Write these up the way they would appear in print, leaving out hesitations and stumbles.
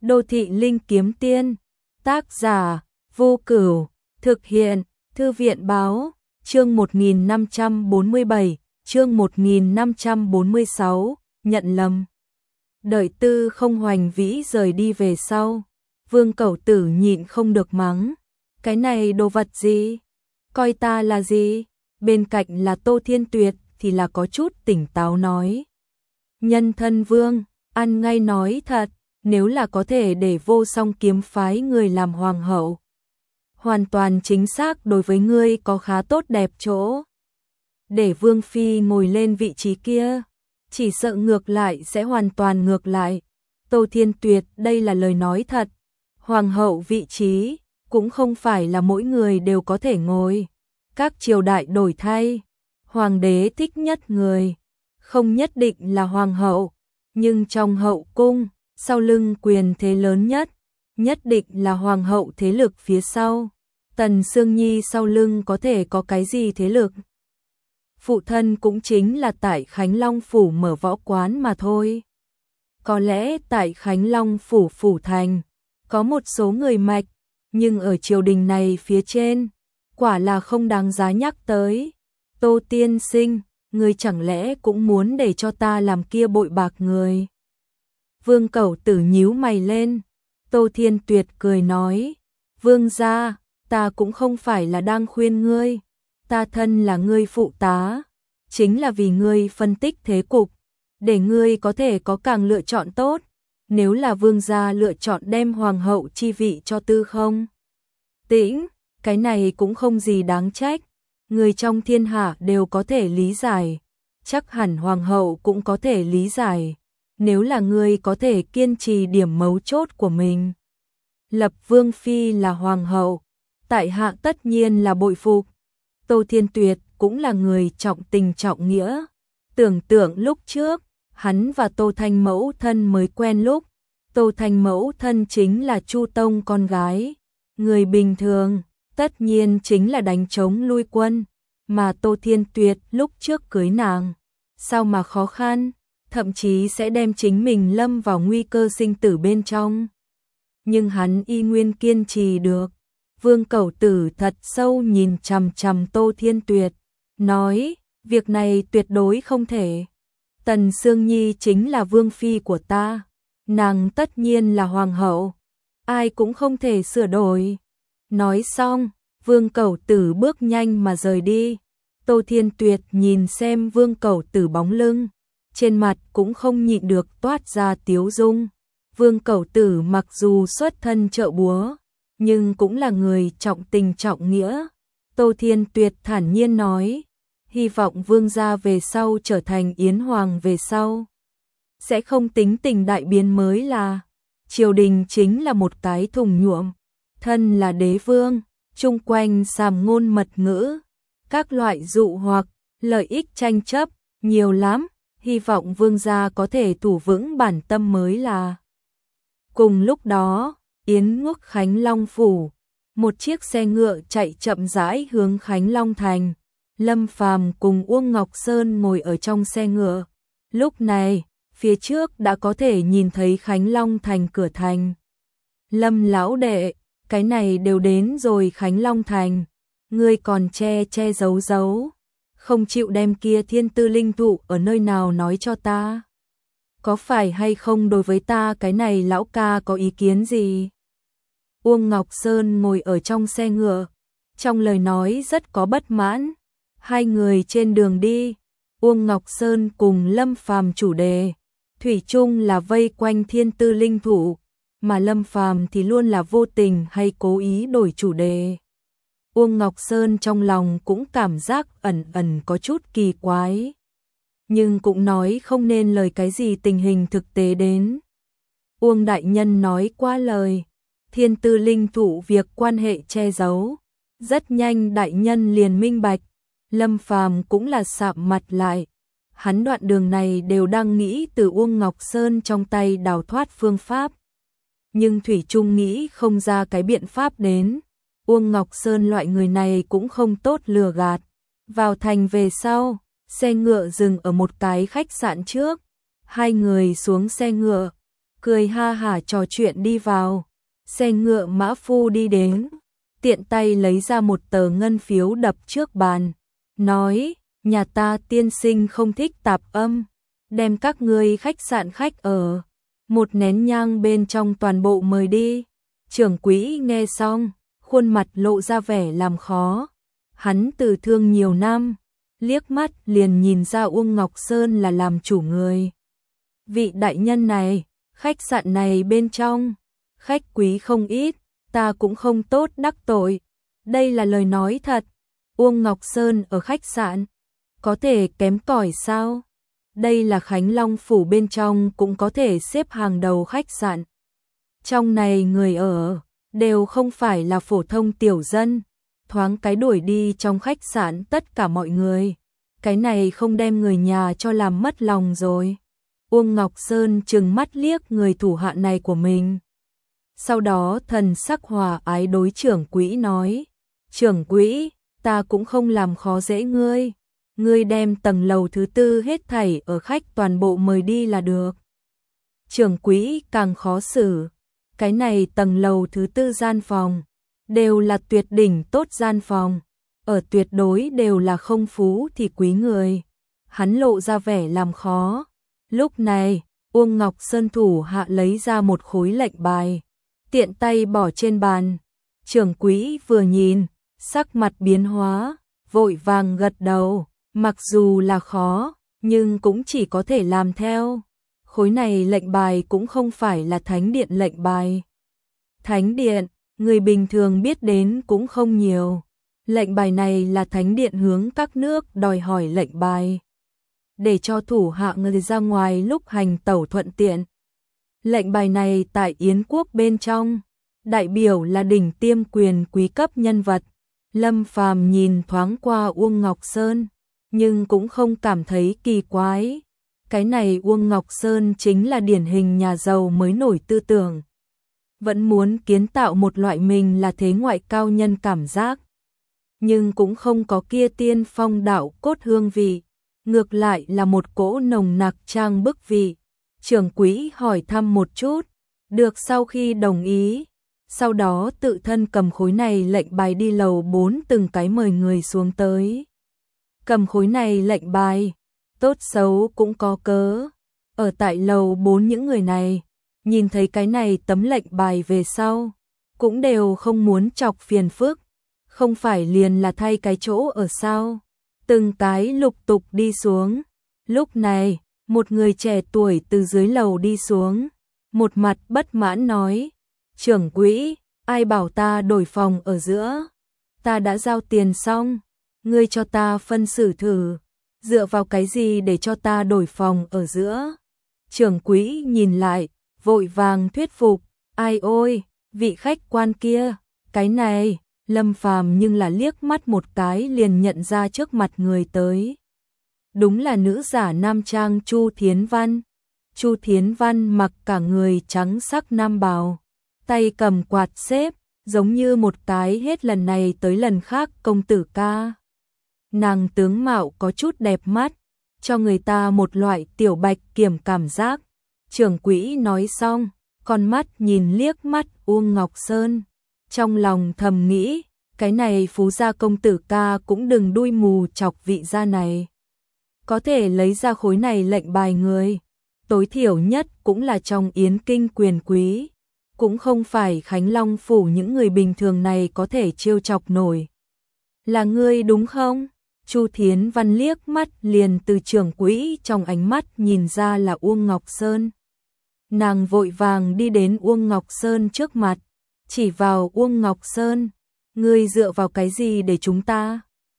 Đô thị linh kiếm tiên. Tác giả Vô Cửu. Thực hiện Thư viện báo. Chương 1547, chương 1546, nhận lầm. Đợi Tư Không Hoành Vĩ rời đi về sau, Vương Cẩu Tử nhịn không được mắng. Cái này đồ vật gì? Coi ta là gì? Bên cạnh là Tô Thiên Tuyệt thì là có chút tỉnh táo nói. Nhân thân vương, ăn ngay nói thật, nếu là có thể để Vô Song kiếm phái người làm hoàng hậu, hoàn toàn chính xác đối với ngươi có khá tốt đẹp chỗ. Để Vương Phi ngồi lên vị trí kia, chỉ sợ ngược lại sẽ hoàn toàn ngược lại. Tô Thiên Tuyệt đây là lời nói thật, hoàng hậu vị trí cũng không phải là mỗi người đều có thể ngồi. Các triều đại đổi thay, hoàng đế thích nhất người, không nhất định là hoàng hậu, nhưng trong hậu cung, sau lưng quyền thế lớn nhất, nhất định là hoàng hậu thế lực phía sau. Tần Sương Nhi sau lưng có thể có cái gì thế lực? Phụ thân cũng chính là tại Khánh Long Phủ mở võ quán mà thôi. Có lẽ tại Khánh Long Phủ Phủ Thành, có một số người mạch, nhưng ở triều đình này phía trên, quả là không đáng giá nhắc tới. Tô tiên sinh, ngươi chẳng lẽ cũng muốn để cho ta làm kia bội bạc người? Vương Cẩu Tử nhíu mày lên. Tô Thiên Tuyệt cười nói, Vương gia, ta cũng không phải là đang khuyên ngươi, ta thân là ngươi phụ tá, chính là vì ngươi phân tích thế cục, để ngươi có thể có càng lựa chọn tốt. Nếu là vương gia lựa chọn đem hoàng hậu chi vị cho Tư Không Tĩnh, cái này cũng không gì đáng trách, người trong thiên hạ đều có thể lý giải, chắc hẳn hoàng hậu cũng có thể lý giải. Nếu là ngươi có thể kiên trì điểm mấu chốt của mình, lập Vương Phi là hoàng hậu, tại hạ tất nhiên là bội phục. Tô Thiên Tuyệt cũng là người trọng tình trọng nghĩa. Tưởng tượng lúc trước, hắn và Tô Thanh mẫu thân mới quen lúc, Tô Thanh mẫu thân chính là Chu Tông con gái. Người bình thường, tất nhiên chính là đánh trống lui quân, mà Tô Thiên Tuyệt lúc trước cưới nàng, sao mà khó khăn, thậm chí sẽ đem chính mình lâm vào nguy cơ sinh tử bên trong. Nhưng hắn y nguyên kiên trì được. Vương Cẩu Tử thật sâu nhìn chằm chằm Tô Thiên Tuyệt, nói, việc này tuyệt đối không thể. Tần Sương Nhi chính là Vương Phi của ta, nàng tất nhiên là hoàng hậu, ai cũng không thể sửa đổi. Nói xong, Vương Cẩu Tử bước nhanh mà rời đi. Tô Thiên Tuyệt nhìn xem Vương Cẩu Tử bóng lưng, trên mặt cũng không nhịn được toát ra tiếu dung. Vương Cẩu Tử mặc dù xuất thân chợ búa, nhưng cũng là người trọng tình trọng nghĩa. Tô Thiên Tuyệt thản nhiên nói, hy vọng vương gia về sau trở thành yến hoàng về sau, sẽ không tính tình đại biến mới là. Triều đình chính là một cái thùng nhuộm, thân là đế vương, chung quanh sàm ngôn mật ngữ, các loại dụ hoặc, lợi ích tranh chấp, nhiều lắm, hy vọng vương gia có thể thủ vững bản tâm mới là. Cùng lúc đó, Yến Quốc Khánh Long Phủ, một chiếc xe ngựa chạy chậm rãi hướng Khánh Long Thành. Lâm Phàm cùng Uông Ngọc Sơn ngồi ở trong xe ngựa. Lúc này, phía trước đã có thể nhìn thấy Khánh Long Thành cửa thành. Lâm lão đệ, cái này đều đến rồi Khánh Long Thành, ngươi còn che giấu giấu, không chịu đem kia thiên tư linh thụ ở nơi nào nói cho ta. Có phải hay không đối với ta cái này lão ca có ý kiến gì? Uông Ngọc Sơn ngồi ở trong xe ngựa, trong lời nói rất có bất mãn. Hai người trên đường đi, Uông Ngọc Sơn cùng Lâm Phàm chủ đề thủy chung là vây quanh thiên tư linh thụ, mà Lâm Phàm thì luôn là vô tình hay cố ý đổi chủ đề. Uông Ngọc Sơn trong lòng cũng cảm giác ẩn ẩn có chút kỳ quái, nhưng cũng nói không nên lời cái gì tình hình thực tế đến. Uông đại nhân nói qua lời, thiên tư linh thụ việc quan hệ che giấu, rất nhanh đại nhân liền minh bạch. Lâm Phàm cũng là sạm mặt lại, hắn đoạn đường này đều đang nghĩ từ Uông Ngọc Sơn trong tay đào thoát phương pháp, nhưng thủy chung nghĩ không ra cái biện pháp đến. Uông Ngọc Sơn loại người này cũng không tốt lừa gạt. Vào thành về sau, xe ngựa dừng ở một cái khách sạn trước, hai người xuống xe ngựa, cười ha hả trò chuyện đi vào. Xe ngựa mã phu đi đến, tiện tay lấy ra một tờ ngân phiếu đập trước bàn, nói, nhà ta tiên sinh không thích tạp âm, đem các ngươi khách sạn khách ở, một nén nhang bên trong toàn bộ mời đi. Trưởng quỹ nghe xong, khuôn mặt lộ ra vẻ làm khó. Hắn từ thương nhiều năm, liếc mắt liền nhìn ra Uông Ngọc Sơn là làm chủ người. Vị đại nhân này, khách sạn này bên trong, khách quý không ít, ta cũng không tốt đắc tội. Đây là lời nói thật. Uông Ngọc Sơn ở khách sạn, có thể kém cỏi sao? Đây là Khánh Long phủ bên trong cũng có thể xếp hàng đầu khách sạn. Trong này người ở, đều không phải là phổ thông tiểu dân. Thoáng cái đuổi đi trong khách sạn tất cả mọi người. Cái này không đem người nhà cho làm mất lòng rồi. Uông Ngọc Sơn trừng mắt liếc người thủ hạ này của mình. Sau đó thần sắc hòa ái đối trưởng quỹ nói, trưởng quỹ, ta cũng không làm khó dễ ngươi. Ngươi đem tầng lầu thứ tư hết thảy ở khách toàn bộ mời đi là được. Trưởng quỹ càng khó xử. Cái này tầng lầu thứ tư gian phòng, đều là tuyệt đỉnh tốt gian phòng. Ở tuyệt đối đều là không phú thì quý người. Hắn lộ ra vẻ làm khó. Lúc này, Uông Ngọc Sơn thủ hạ lấy ra một khối lệnh bài, tiện tay bỏ trên bàn. Trưởng quỹ vừa nhìn, sắc mặt biến hóa, vội vàng gật đầu, mặc dù là khó, nhưng cũng chỉ có thể làm theo. Khối này lệnh bài cũng không phải là thánh điện lệnh bài. Thánh điện, người bình thường biết đến cũng không nhiều. Lệnh bài này là thánh điện hướng các nước đòi hỏi lệnh bài, để cho thủ hạ người ra ngoài lúc hành tẩu thuận tiện. Lệnh bài này tại Yến quốc bên trong, đại biểu là đỉnh tiêm quyền quý cấp nhân vật. Lâm Phàm nhìn thoáng qua Uông Ngọc Sơn, nhưng cũng không cảm thấy kỳ quái. Cái này Uông Ngọc Sơn chính là điển hình nhà giàu mới nổi tư tưởng. Vẫn muốn kiến tạo một loại mình là thế ngoại cao nhân cảm giác. Nhưng cũng không có kia tiên phong đạo cốt hương vị. Ngược lại là một cỗ nồng nặc trang bức vị. Trưởng quỹ hỏi thăm một chút, được sau khi đồng ý. Sau đó tự thân cầm khối này lệnh bài đi lầu 4 từng cái mời người xuống tới. Cầm khối này lệnh bài, tốt xấu cũng có cớ. Ở tại lầu 4 những người này, nhìn thấy cái này tấm lệnh bài về sau, cũng đều không muốn chọc phiền phức. Không phải liền là thay cái chỗ ở sao? Từng cái lục tục đi xuống. Lúc này, một người trẻ tuổi từ dưới lầu đi xuống, một mặt bất mãn nói, trưởng quỹ, ai bảo ta đổi phòng ở giữa? Ta đã giao tiền xong, ngươi cho ta phân xử thử, dựa vào cái gì để cho ta đổi phòng ở giữa? Trưởng quỹ nhìn lại, vội vàng thuyết phục, ai ôi, vị khách quan kia, cái này, Lâm Phàm nhưng là liếc mắt một cái liền nhận ra trước mặt người tới. Đúng là nữ giả nam trang Chu Thiến Văn. Chu Thiến Văn mặc cả người trắng sắc nam bào, tay cầm quạt xếp, giống như một cái hết lần này tới lần khác công tử ca. Nàng tướng mạo có chút đẹp mắt, cho người ta một loại tiểu bạch kiểm cảm giác. Trưởng quỹ nói xong, con mắt nhìn liếc mắt Uông Ngọc Sơn, trong lòng thầm nghĩ, cái này phú gia công tử ca cũng đừng đuôi mù chọc vị gia này. Có thể lấy ra khối này lệnh bài người, tối thiểu nhất cũng là trong Yến kinh quyền quý, cũng không phải Khánh Long phủ những người bình thường này có thể trêu chọc nổi. Là ngươi đúng không? Chu Thiến Văn liếc mắt liền từ trưởng quỹ trong ánh mắt nhìn ra là Uông Ngọc Sơn. Nàng vội vàng đi đến Uông Ngọc Sơn trước mặt, chỉ vào Uông Ngọc Sơn, ngươi dựa vào cái gì để chúng ta?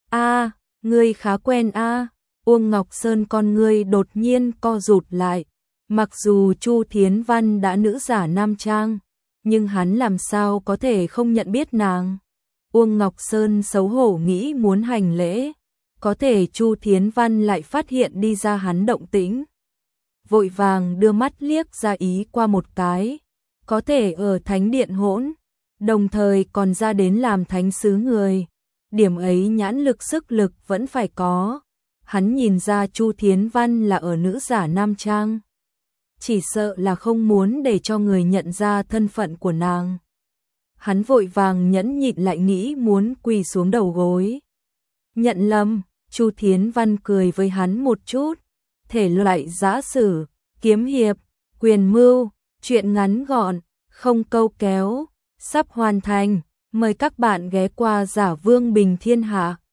A, ngươi khá quen a. Uông Ngọc Sơn con ngươi đột nhiên co rụt lại, mặc dù Chu Thiến Văn đã nữ giả nam trang, nhưng hắn làm sao có thể không nhận biết nàng. Uông Ngọc Sơn xấu hổ nghĩ muốn hành lễ, có thể Chu Thiến Văn lại phát hiện đi ra hắn động tĩnh. Vội vàng đưa mắt liếc ra ý qua một cái, có thể ở thánh điện hỗn, đồng thời còn ra đến làm thánh sứ người. Điểm ấy nhãn lực sức lực vẫn phải có. Hắn nhìn ra Chu Thiến Văn là ở nữ giả nam trang, chỉ sợ là không muốn để cho người nhận ra thân phận của nàng. Hắn vội vàng nhẫn nhịn lại nghĩ muốn quỳ xuống đầu gối. Nhận lầm, Chu Thiến Văn cười với hắn một chút, thể loại giã sử, kiếm hiệp, quyền mưu, chuyện ngắn gọn, không câu kéo, sắp hoàn thành, mời các bạn ghé qua Giả Vương Bình Thiên Hạ.